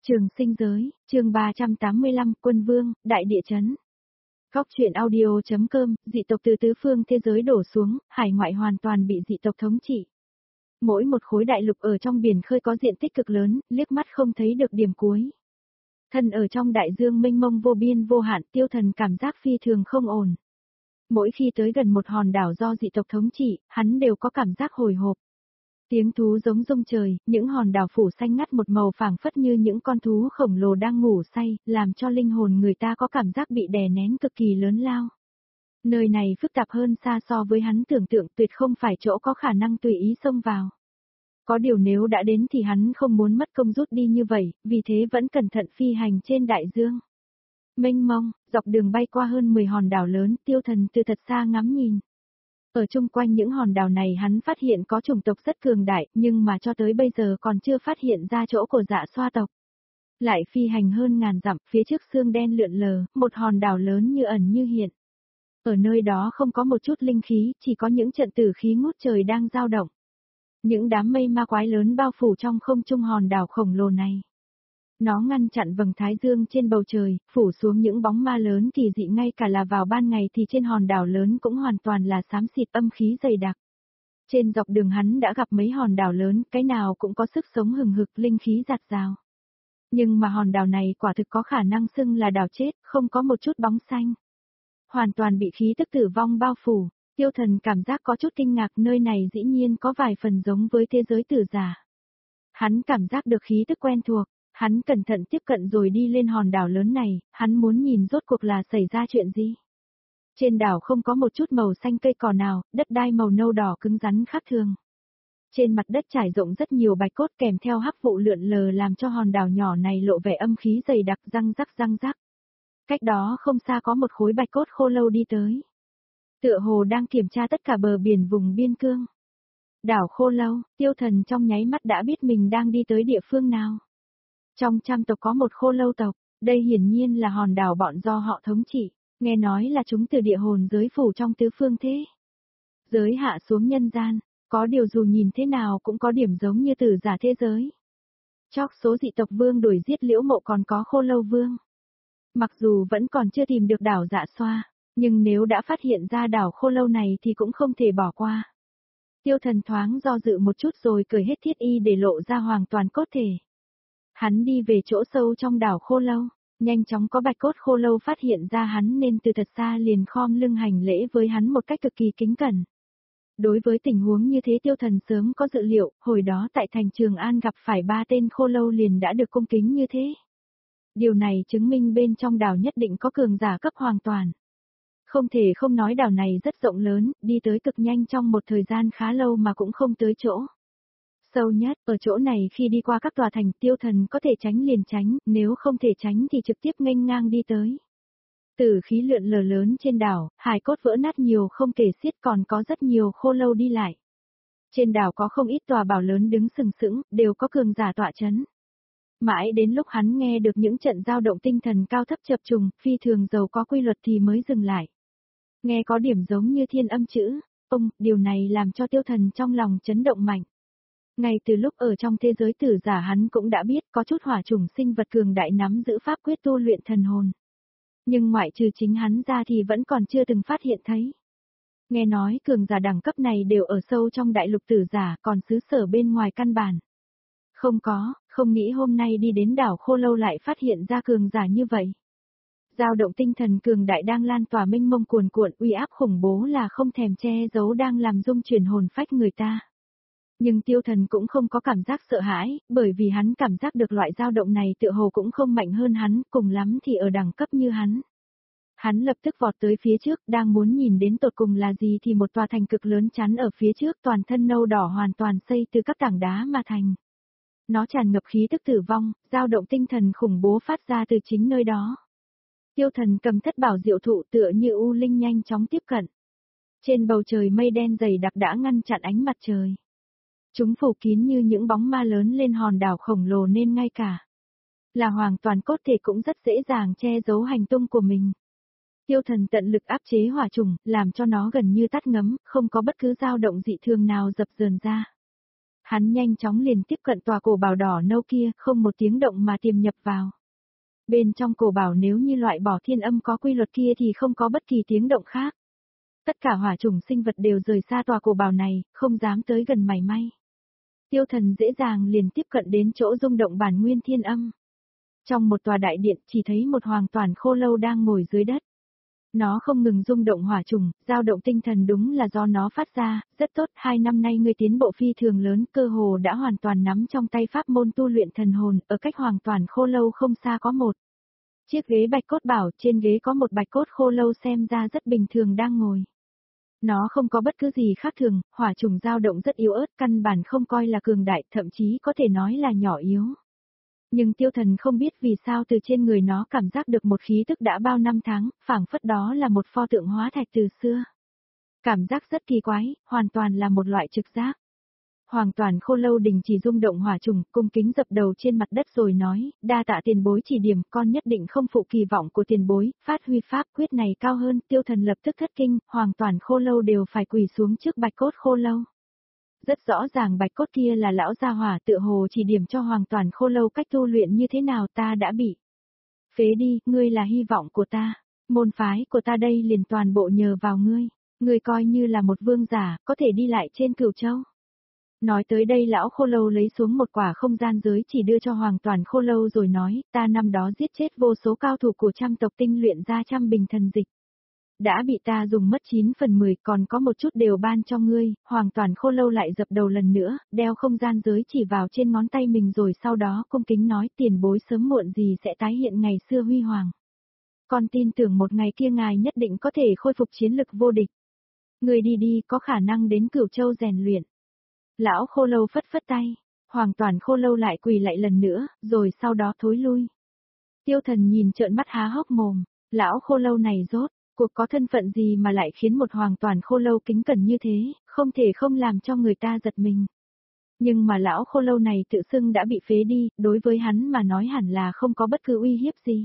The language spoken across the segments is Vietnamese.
Trường sinh giới, chương 385, Quân Vương, Đại địa chấn. Góc truyện audio.com, dị tộc từ tứ phương thế giới đổ xuống, hải ngoại hoàn toàn bị dị tộc thống trị. Mỗi một khối đại lục ở trong biển khơi có diện tích cực lớn, liếc mắt không thấy được điểm cuối. Thân ở trong đại dương mênh mông vô biên vô hạn, Tiêu Thần cảm giác phi thường không ổn. Mỗi khi tới gần một hòn đảo do dị tộc thống trị, hắn đều có cảm giác hồi hộp. Tiếng thú giống rung trời, những hòn đảo phủ xanh ngắt một màu phảng phất như những con thú khổng lồ đang ngủ say, làm cho linh hồn người ta có cảm giác bị đè nén cực kỳ lớn lao. Nơi này phức tạp hơn xa so với hắn tưởng tượng, tuyệt không phải chỗ có khả năng tùy ý xông vào. Có điều nếu đã đến thì hắn không muốn mất công rút đi như vậy, vì thế vẫn cẩn thận phi hành trên đại dương. Mênh mông, dọc đường bay qua hơn 10 hòn đảo lớn, Tiêu Thần từ thật xa ngắm nhìn. Ở chung quanh những hòn đảo này hắn phát hiện có chủng tộc rất cường đại, nhưng mà cho tới bây giờ còn chưa phát hiện ra chỗ của Dạ Xoa tộc. Lại phi hành hơn ngàn dặm, phía trước sương đen lượn lờ, một hòn đảo lớn như ẩn như hiện. Ở nơi đó không có một chút linh khí, chỉ có những trận tử khí ngút trời đang dao động. Những đám mây ma quái lớn bao phủ trong không trung hòn đảo khổng lồ này. Nó ngăn chặn vầng thái dương trên bầu trời, phủ xuống những bóng ma lớn kỳ dị, ngay cả là vào ban ngày thì trên hòn đảo lớn cũng hoàn toàn là xám xịt âm khí dày đặc. Trên dọc đường hắn đã gặp mấy hòn đảo lớn, cái nào cũng có sức sống hừng hực, linh khí dạt dào. Nhưng mà hòn đảo này quả thực có khả năng xưng là đảo chết, không có một chút bóng xanh. Hoàn toàn bị khí tức tử vong bao phủ. Tiêu Thần cảm giác có chút kinh ngạc, nơi này dĩ nhiên có vài phần giống với thế giới tử giả. Hắn cảm giác được khí tức quen thuộc. Hắn cẩn thận tiếp cận rồi đi lên hòn đảo lớn này, hắn muốn nhìn rốt cuộc là xảy ra chuyện gì. Trên đảo không có một chút màu xanh cây cỏ nào, đất đai màu nâu đỏ cứng rắn khác thường. Trên mặt đất trải rộng rất nhiều bạch cốt kèm theo hắc vụ lượn lờ làm cho hòn đảo nhỏ này lộ vẻ âm khí dày đặc, răng rắc răng rắc. Cách đó không xa có một khối bạch cốt khô lâu đi tới. Tựa hồ đang kiểm tra tất cả bờ biển vùng biên cương. Đảo khô lâu, Tiêu Thần trong nháy mắt đã biết mình đang đi tới địa phương nào. Trong trăm tộc có một khô lâu tộc, đây hiển nhiên là hòn đảo bọn do họ thống trị, nghe nói là chúng từ địa hồn giới phủ trong tứ phương thế. Giới hạ xuống nhân gian, có điều dù nhìn thế nào cũng có điểm giống như tử giả thế giới. Chóc số dị tộc vương đuổi giết Liễu Mộ còn có khô lâu vương. Mặc dù vẫn còn chưa tìm được đảo Dạ Xoa, nhưng nếu đã phát hiện ra đảo khô lâu này thì cũng không thể bỏ qua. Tiêu Thần thoáng do dự một chút rồi cởi hết thiết y để lộ ra hoàn toàn cốt thể. Hắn đi về chỗ sâu trong đảo khô lâu, nhanh chóng có bạch cốt khô lâu phát hiện ra hắn nên từ thật xa liền khom lưng hành lễ với hắn một cách cực kỳ kính cẩn. Đối với tình huống như thế Tiêu Thần sớm có dự liệu, hồi đó tại thành Trường An gặp phải 3 tên khô lâu liền đã được cung kính như thế. Điều này chứng minh bên trong đảo nhất định có cường giả cấp hoàn toàn. Không thể không nói đảo này rất rộng lớn, đi tới cực nhanh trong một thời gian khá lâu mà cũng không tới chỗ. Sâu nhất, ở chỗ này khi đi qua các tòa thành Tiêu Thần có thể tránh liền tránh, nếu không thể tránh thì trực tiếp nghênh ngang đi tới. Tử khí lượn lờ lớn trên đảo, hài cốt vỡ nát nhiều không kể xiết, còn có rất nhiều khô lâu đi lại. Trên đảo có không ít tòa bảo lớn đứng sừng sững, đều có cường giả tọa chấn. Mãi đến lúc hắn nghe được những trận dao động tinh thần cao thấp chập trùng, phi thường giàu có quy luật thì mới dừng lại. Nghe có điểm giống như thiên âm chữ, điều này làm cho Tiêu Thần trong lòng chấn động mạnh. Ngay từ lúc ở trong thế giới tử giả hắn cũng đã biết có chút hỏa chủng sinh vật cường đại nắm giữ pháp quyết tu luyện thần hồn. Nhưng ngoại trừ chính hắn ra thì vẫn còn chưa từng phát hiện thấy. Nghe nói cường giả đẳng cấp này đều ở sâu trong đại lục tử giả, còn xứ sở bên ngoài căn bản. Không nghĩ hôm nay đi đến đảo khô lâu lại phát hiện ra cường giả như vậy. Dao động tinh thần cường đại đang lan tỏa mênh mông cuồn cuộn, uy áp khủng bố là không thèm che giấu đang làm rung chuyển hồn phách người ta. Nhưng Tiêu Thần cũng không có cảm giác sợ hãi, bởi vì hắn cảm giác được loại dao động này tựa hồ cũng không mạnh hơn hắn, cùng lắm thì ở đẳng cấp như hắn. Hắn lập tức vọt tới phía trước, đang muốn nhìn đến tột cùng là gì thì một tòa thành cực lớn chắn ở phía trước, toàn thân nâu đỏ hoàn toàn xây từ các tảng đá mà thành. Nó tràn ngập khí tức tử vong, dao động tinh thần khủng bố phát ra từ chính nơi đó. Tiêu Thần cầm thất bảo diệu thụ tựa như u linh nhanh chóng tiếp cận. Trên bầu trời mây đen dày đặc đã ngăn chặn ánh mặt trời. Chúng phủ kín như những bóng ma lớn lên hòn đảo khổng lồ nên ngay cả là hoàn toàn cốt thể cũng rất dễ dàng che giấu hành tung của mình. Tiêu Thần tận lực áp chế hỏa trùng, làm cho nó gần như tắt ngấm, không có bất cứ dao động dị thường nào dập dờn ra. Hắn nhanh chóng liền tiếp cận tòa cổ bảo đỏ nâu kia, không một tiếng động mà tiềm nhập vào. Bên trong cổ bảo nếu như loại bỏ thiên âm có quy luật kia thì không có bất kỳ tiếng động khác. Tất cả hỏa chủng sinh vật đều rời xa tòa cổ bảo này, không dám tới gần mảy may. Tiêu Thần dễ dàng liền tiếp cận đến chỗ rung động bản nguyên thiên âm. Trong một tòa đại điện chỉ thấy một hoàng toàn khô lâu đang ngồi dưới đất. Nó không ngừng rung động hỏa trùng, dao động tinh thần đúng là do nó phát ra, rất tốt, 2 năm nay ngươi tiến bộ phi thường lớn, cơ hồ đã hoàn toàn nắm trong tay pháp môn tu luyện thần hồn, ở cách hoàn toàn khô lâu không xa có một chiếc ghế bạch cốt bảo, trên ghế có một bạch cốt khô lâu xem ra rất bình thường đang ngồi. Nó không có bất cứ gì khác thường, hỏa trùng dao động rất yếu ớt, căn bản không coi là cường đại, thậm chí có thể nói là nhỏ yếu. Nhưng Tiêu Thần không biết vì sao từ trên người nó cảm giác được một khí tức đã bao năm tháng, phảng phất đó là một pho tượng hóa thạch từ xưa. Cảm giác rất kỳ quái, hoàn toàn là một loại trực giác. Hoàng toàn khô lâu đình chỉ rung động hỏa trùng, cung kính dập đầu trên mặt đất rồi nói, đa tạ tiền bối chỉ điểm, con nhất định không phụ kỳ vọng của tiền bối, phát huy pháp quyết này cao hơn, Tiêu Thần lập tức thất kinh, hoàng toàn khô lâu đều phải quỳ xuống trước bạch cốt khô lâu. Rất rõ ràng bạch cốt kia là lão gia hỏa tựa hồ chỉ điểm cho hoàng toàn khô lâu cách tu luyện như thế nào ta đã bị phế đi, ngươi là hy vọng của ta, môn phái của ta đây liền toàn bộ nhờ vào ngươi, ngươi coi như là một vương giả, có thể đi lại trên Cửu Châu. Nói tới đây lão khô lâu lấy xuống một quả không gian giới chỉ đưa cho hoàng toàn khô lâu rồi nói, ta năm đó giết chết vô số cao thủ của trăm tộc tinh luyện ra trăm bình thần dịch. Đã bị ta dùng mất 9 phần 10 còn có một chút đều ban cho ngươi, hoàng toàn khô lâu lại dập đầu lần nữa, đeo không gian giới chỉ vào trên ngón tay mình rồi sau đó cung kính nói tiền bối sớm muộn gì sẽ tái hiện ngày xưa huy hoàng. Con tin tưởng một ngày kia ngài nhất định có thể khôi phục chiến lực vô địch. Ngươi đi đi có khả năng đến Cửu Châu rèn luyện. Lão khô lâu phất phất tay, hoàng toàn khô lâu lại quỳ lại lần nữa, rồi sau đó thối lui. Tiêu Thần nhìn trợn mắt há hốc mồm, lão khô lâu này rốt cuộc có thân phận gì mà lại khiến một hoàng toàn khô lâu kính cẩn như thế, không thể không làm cho người ta giật mình. Nhưng mà lão khô lâu này tự xưng đã bị phế đi, đối với hắn mà nói hẳn là không có bất cứ uy hiếp gì.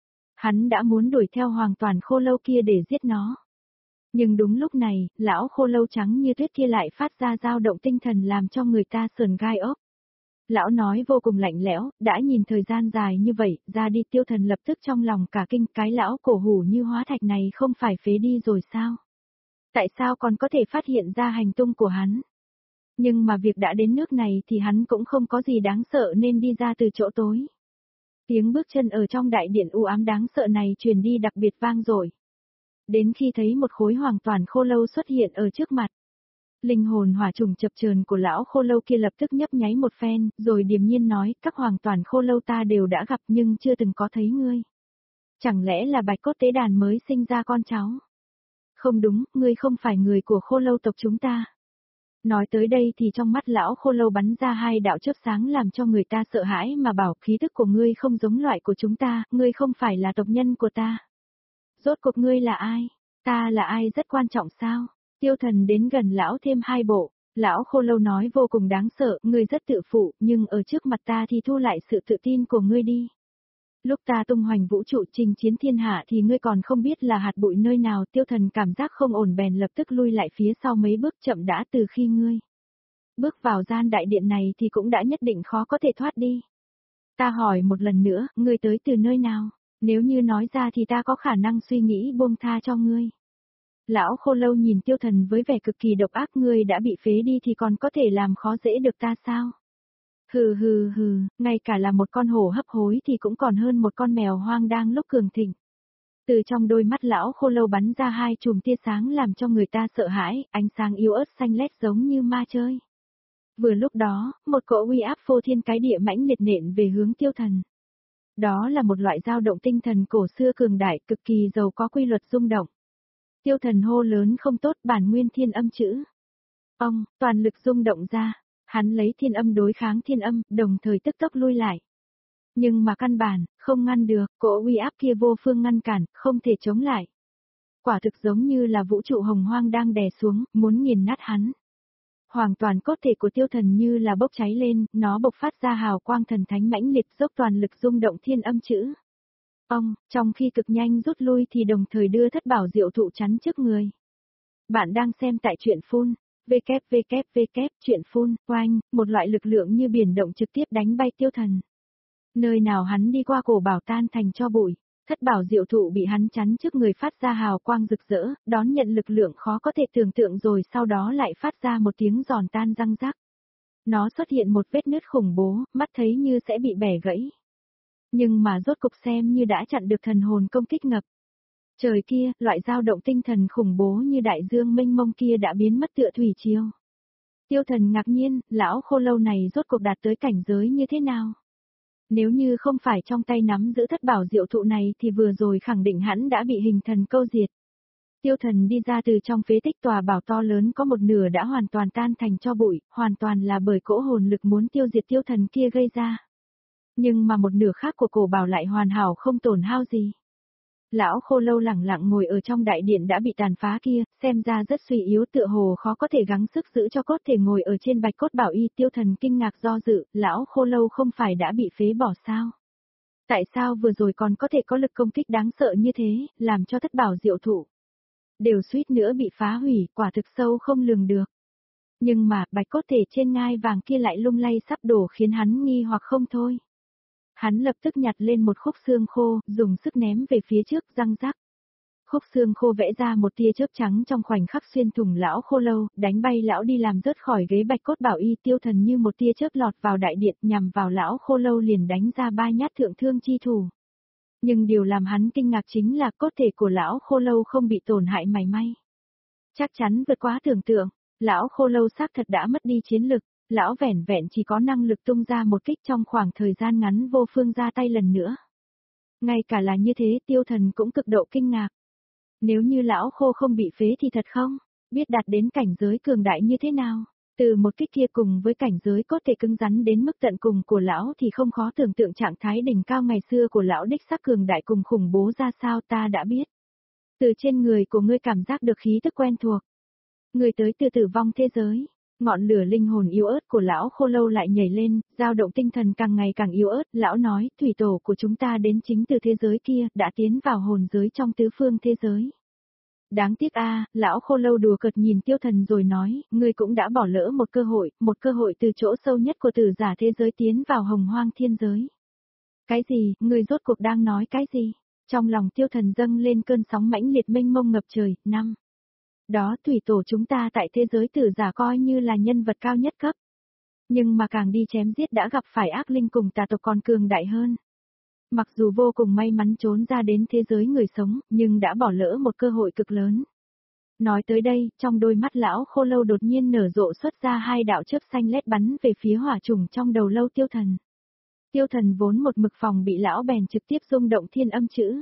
Hắn đã muốn đuổi theo hoàng toàn khô lâu kia để giết nó. Nhưng đúng lúc này, lão khô lâu trắng như tuyết kia lại phát ra dao động tinh thần làm cho người ta sườn gai ốc. Lão nói vô cùng lạnh lẽo, đã nhìn thời gian dài như vậy, ra đi Tiêu Thần lập tức trong lòng cả kinh, cái lão cổ hủ như hóa thạch này không phải phế đi rồi sao? Tại sao còn có thể phát hiện ra hành tung của hắn? Nhưng mà việc đã đến nước này thì hắn cũng không có gì đáng sợ nên đi ra từ chỗ tối. Tiếng bước chân ở trong đại điện u ám đáng sợ này truyền đi đặc biệt vang dội. Đến khi thấy một khối hoàng toàn khô lâu xuất hiện ở trước mặt. Linh hồn hỏa trùng chập chờn của lão khô lâu kia lập tức nhấp nháy một phen, rồi điềm nhiên nói, các hoàng toàn khô lâu ta đều đã gặp nhưng chưa từng có thấy ngươi. Chẳng lẽ là bạch cốt tế đàn mới sinh ra con cháu? Không đúng, ngươi không phải người của khô lâu tộc chúng ta. Nói tới đây thì trong mắt lão khô lâu bắn ra hai đạo chớp sáng làm cho người ta sợ hãi mà bảo khí thức của ngươi không giống loại của chúng ta, ngươi không phải là tộc nhân của ta. Rốt cuộc ngươi là ai? Ta là ai rất quan trọng sao? Tiêu Thần đến gần lão thêm hai bộ, lão khô lâu nói vô cùng đáng sợ, ngươi rất tự phụ, nhưng ở trước mặt ta thì thu lại sự tự tin của ngươi đi. Lúc ta tung hoành vũ trụ chinh chiến thiên hạ thì ngươi còn không biết là hạt bụi nơi nào, Tiêu Thần cảm giác không ổn bèn lập tức lui lại phía sau mấy bước chậm đã từ khi ngươi bước vào gian đại điện này thì cũng đã nhất định khó có thể thoát đi. Ta hỏi một lần nữa, ngươi tới từ nơi nào? Nếu như nói ra thì ta có khả năng suy nghĩ buông tha cho ngươi. Lão khô lâu nhìn Tiêu Thần với vẻ cực kỳ độc ác, ngươi đã bị phế đi thì còn có thể làm khó dễ được ta sao? Hừ hừ hừ, ngay cả là một con hổ hấp hối thì cũng còn hơn một con mèo hoang đang lúc cường thịnh. Từ trong đôi mắt lão khô lâu bắn ra hai chùm tia sáng làm cho người ta sợ hãi, ánh sáng yếu ớt xanh lét giống như ma chơi. Vừa lúc đó, một cỗ uy áp phô thiên cái địa mãnh liệt nện về hướng Tiêu Thần. Đó là một loại dao động tinh thần cổ xưa cường đại, cực kỳ giàu có quy luật rung động. Tiêu Thần hô lớn không tốt, bản nguyên thiên âm chữ. Ông, toàn lực rung động ra, hắn lấy thiên âm đối kháng thiên âm, đồng thời tức tốc lui lại. Nhưng mà căn bản, không ngăn được, cỗ uy áp kia vô phương ngăn cản, không thể chống lại. Quả thực giống như là vũ trụ hồng hoang đang đè xuống, muốn nghiền nát hắn. Hoàn toàn cốt thể của Tiêu Thần như là bốc cháy lên, nó bộc phát ra hào quang thần thánh mãnh liệt dốc toàn lực rung động thiên âm chữ. Ông, trong khi cực nhanh rút lui thì đồng thời đưa thất bảo diệu thụ chắn trước người. Bạn đang xem tại truyện phun. www, chuyện phun, oanh, một loại lực lượng như biển động trực tiếp đánh bay Tiêu Thần. Nơi nào hắn đi qua cổ bảo tan thành cho bụi, thất bảo diệu thụ bị hắn chắn trước người phát ra hào quang rực rỡ, đón nhận lực lượng khó có thể tưởng tượng rồi sau đó lại phát ra một tiếng giòn tan răng rắc. Nó xuất hiện một vết nứt khủng bố, mắt thấy như sẽ bị bẻ gãy. Nhưng mà rốt cục xem như đã chặn được thần hồn công kích ngập. Trời kia, loại dao động tinh thần khủng bố như đại dương mênh mông kia đã biến mất tựa thủy triều. Tiêu Thần ngạc nhiên, lão khô lâu này rốt cuộc đạt tới cảnh giới như thế nào? Nếu như không phải trong tay nắm giữ thất bảo diệu thụ này thì vừa rồi khẳng định hắn đã bị hình thần câu diệt. Tiêu Thần đi ra từ trong phế tích tòa bảo to lớn có một nửa đã hoàn toàn tan thành tro bụi, hoàn toàn là bởi cỗ hồn lực muốn tiêu diệt Tiêu Thần kia gây ra. Nhưng mà một nửa khác của cổ bảo lại hoàn hảo không tổn hao gì. Lão khô lâu lẳng lặng ngồi ở trong đại điện đã bị tàn phá kia, xem ra rất suy yếu tựa hồ khó có thể gắng sức giữ cho cốt thể ngồi ở trên bạch cốt bảo y. Tiêu Thần kinh ngạc do dự, lão khô lâu không phải đã bị phế bỏ sao? Tại sao vừa rồi còn có thể có lực công kích đáng sợ như thế, làm cho thất bảo diệu thụ đều suýt nữa bị phá hủy, quả thực sâu không lường được. Nhưng mà, bạch cốt thể trên ngai vàng kia lại lung lay sắp đổ khiến hắn nghi hoặc không thôi. Hắn lập tức nhặt lên một khúc xương khô, dùng sức ném về phía trước, răng rắc. Khúc xương khô vẽ ra một tia chớp trắng trong khoảnh khắc xuyên thủng lão khô lâu, đánh bay lão đi làm rớt khỏi ghế bạch cốt bảo y. Tiêu Thần như một tia chớp lọt vào đại điện nhằm vào lão khô lâu liền đánh ra 3 nhát thượng thương chi thủ. Nhưng điều làm hắn kinh ngạc chính là cốt thể của lão khô lâu không bị tổn hại mảy may. Chắc chắn vượt quá tưởng tượng, lão khô lâu xác thật đã mất đi chiến lực. Lão vẻn vẹn chỉ có năng lực tung ra một kích trong khoảng thời gian ngắn vô phương ra tay lần nữa. Ngay cả là như thế Tiêu Thần cũng cực độ kinh ngạc. Nếu như lão khô không bị phế thì thật không, biết đạt đến cảnh giới cường đại như thế nào. Từ một kích kia cùng với cảnh giới cốt thể cứng rắn đến mức tận cùng của lão thì không khó tưởng tượng trạng thái đỉnh cao ngày xưa của lão đích xác cường đại cùng khủng bố ra sao ta đã biết. Từ trên người của ngươi cảm giác được khí tức quen thuộc. Ngươi tới từ tử vong thế giới. Ngọn lửa linh hồn yếu ớt của lão khô lâu lại nhảy lên, dao động tinh thần càng ngày càng yếu ớt, lão nói, thủy tổ của chúng ta đến chính từ thế giới kia, đã tiến vào hồn giới trong tứ phương thế giới. Đáng tiếc a, lão khô lâu đùa cợt nhìn Tiêu Thần rồi nói, ngươi cũng đã bỏ lỡ một cơ hội từ chỗ sâu nhất của tử giả thế giới tiến vào hồng hoang thiên giới. Cái gì, ngươi rốt cuộc đang nói cái gì? Trong lòng Tiêu Thần dâng lên cơn sóng mãnh liệt mênh mông ngập trời, năm. Đó thủy tổ chúng ta tại thế giới tử giả coi như là nhân vật cao nhất cấp. Nhưng mà càng đi chém giết đã gặp phải ác linh cùng tà tộc còn cường đại hơn. Mặc dù vô cùng may mắn trốn ra đến thế giới người sống, nhưng đã bỏ lỡ một cơ hội cực lớn. Nói tới đây, trong đôi mắt lão khô lâu đột nhiên nở rộ xuất ra 2 đạo chớp xanh lét bắn về phía hỏa trùng trong đầu lâu Tiêu Thần. Tiêu Thần vốn một mực phòng bị lão bèn trực tiếp rung động thiên âm chữ.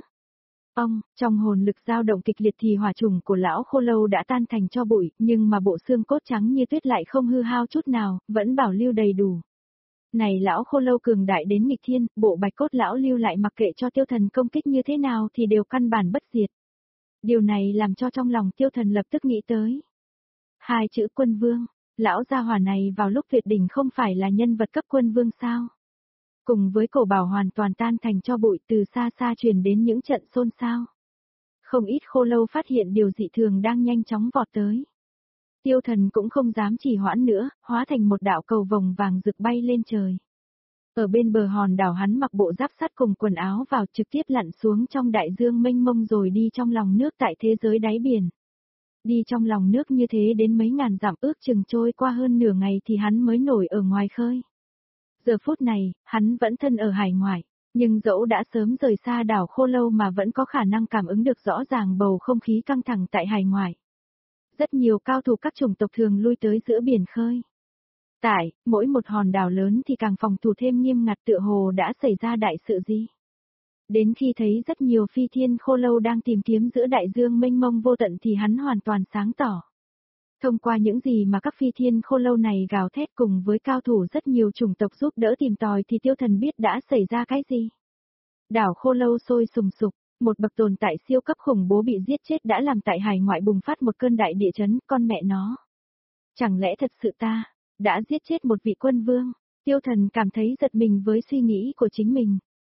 Trong hồn lực dao động kịch liệt thì hỏa trùng của lão khô lâu đã tan thành tro bụi, nhưng mà bộ xương cốt trắng như tuyết lại không hư hao chút nào, vẫn bảo lưu đầy đủ. Này lão khô lâu cường đại đến nghịch thiên, bộ bạch cốt lão lưu lại mặc kệ cho Tiêu Thần công kích như thế nào thì đều căn bản bất diệt. Điều này làm cho trong lòng Tiêu Thần lập tức nghĩ tới 2 chữ quân vương, lão gia hỏa này vào lúc tuyệt đỉnh không phải là nhân vật cấp quân vương sao? Cùng với cổ bảo hoàn toàn tan thành tro bụi từ xa xa truyền đến những trận xôn xao. Không ít khô lâu phát hiện điều dị thường đang nhanh chóng vọt tới. Tiêu Thần cũng không dám trì hoãn nữa, hóa thành một đạo cầu vồng vàng rực bay lên trời. Ở bên bờ hòn đảo hắn mặc bộ giáp sắt cùng quần áo vào trực tiếp lặn xuống trong đại dương mênh mông rồi đi trong lòng nước tại thế giới đáy biển. Đi trong lòng nước như thế đến mấy ngàn dặm ước chừng trôi qua hơn nửa ngày thì hắn mới nổi ở ngoài khơi. Giờ phút này, hắn vẫn thân ở hải ngoại, nhưng dẫu đã sớm rời xa đảo khô lâu mà vẫn có khả năng cảm ứng được rõ ràng bầu không khí căng thẳng tại hải ngoại. Rất nhiều cao thủ các chủng tộc thường lui tới giữa biển khơi. Tại, mỗi một hòn đảo lớn thì càng phòng thủ thêm nghiêm ngặt tựa hồ đã xảy ra đại sự gì. Đến khi thấy rất nhiều phi thiên khô lâu đang tìm kiếm giữa đại dương mênh mông vô tận thì hắn hoàn toàn sáng tỏ. Thông qua những gì mà các phi thiên khô lâu này gào thét cùng với cao thủ rất nhiều chủng tộc giúp đỡ tìm tòi thì Tiêu Thần biết đã xảy ra cái gì. Đảo khô lâu sôi sùng sục, một bậc tồn tại siêu cấp khủng bố bị giết chết đã làm tại hải ngoại bùng phát một cơn đại địa chấn, con mẹ nó. Chẳng lẽ thật sự ta đã giết chết một vị quân vương? Tiêu Thần cảm thấy giật mình với suy nghĩ của chính mình.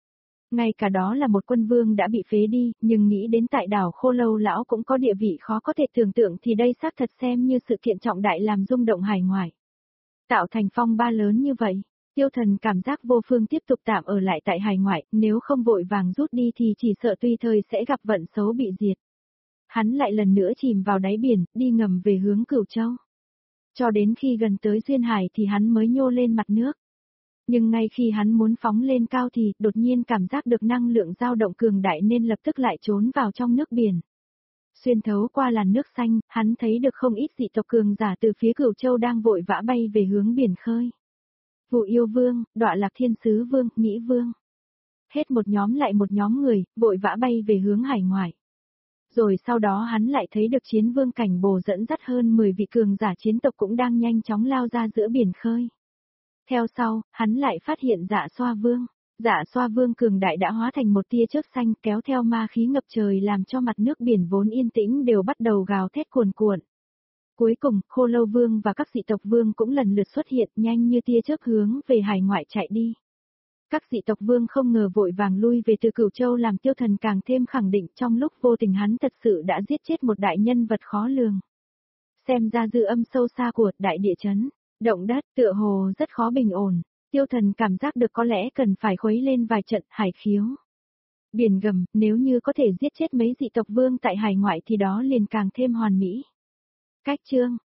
Ngay cả đó là một quân vương đã bị phế đi, nhưng nghĩ đến tại đảo Khô Lâu lão cũng có địa vị khó có thể tưởng tượng thì đây xác thật xem như sự kiện trọng đại làm rung động hải ngoại. Tạo thành phong ba lớn như vậy, Tiêu Thần cảm giác vô phương tiếp tục tạm ở lại tại hải ngoại, nếu không vội vàng rút đi thì chỉ sợ tùy thời sẽ gặp vận xấu bị diệt. Hắn lại lần nữa chìm vào đáy biển, đi ngầm về hướng Cửu Châu. Cho đến khi gần tới duyên hải thì hắn mới nhô lên mặt nước. Nhưng ngay khi hắn muốn phóng lên cao thì đột nhiên cảm giác được năng lượng dao động cường đại nên lập tức lại trốn vào trong nước biển. Xuyên thấu qua làn nước xanh, hắn thấy được không ít dị tộc cường giả từ phía Cửu Châu đang vội vã bay về hướng biển khơi. Vụ Yêu Vương, Đọa Lạc Thiên Sứ Vương, Nghĩ Vương. Hết một nhóm lại một nhóm người, vội vã bay về hướng hải ngoại. Rồi sau đó hắn lại thấy được Chiến Vương Cảnh Bồ dẫn dắt hơn 10 vị cường giả chiến tộc cũng đang nhanh chóng lao ra giữa biển khơi. Theo sau, hắn lại phát hiện Dạ Xoa Vương. Dạ Xoa Vương cường đại đã hóa thành một tia chớp xanh kéo theo ma khí ngập trời làm cho mặt nước biển vốn yên tĩnh đều bắt đầu gào thét cuồn cuộn. Cuối cùng, Khô Lâu Vương và các dị tộc vương cũng lần lượt xuất hiện nhanh như tia chớp hướng về hải ngoại chạy đi. Các dị tộc vương không ngờ vội vàng lui về từ Cửu Châu làm Tiêu Thần càng thêm khẳng định trong lúc vô tình hắn thật sự đã giết chết một đại nhân vật khó lường. Xem ra dư âm sâu xa của đại địa chấn, động đất tựa hồ rất khó bình ổn, Tiêu Thần cảm giác được có lẽ cần phải khuấy lên vài trận hải khiếu. Biển gầm, nếu như có thể giết chết mấy dị tộc vương tại hải ngoại thì đó liền càng thêm hoàn mỹ. Cách chương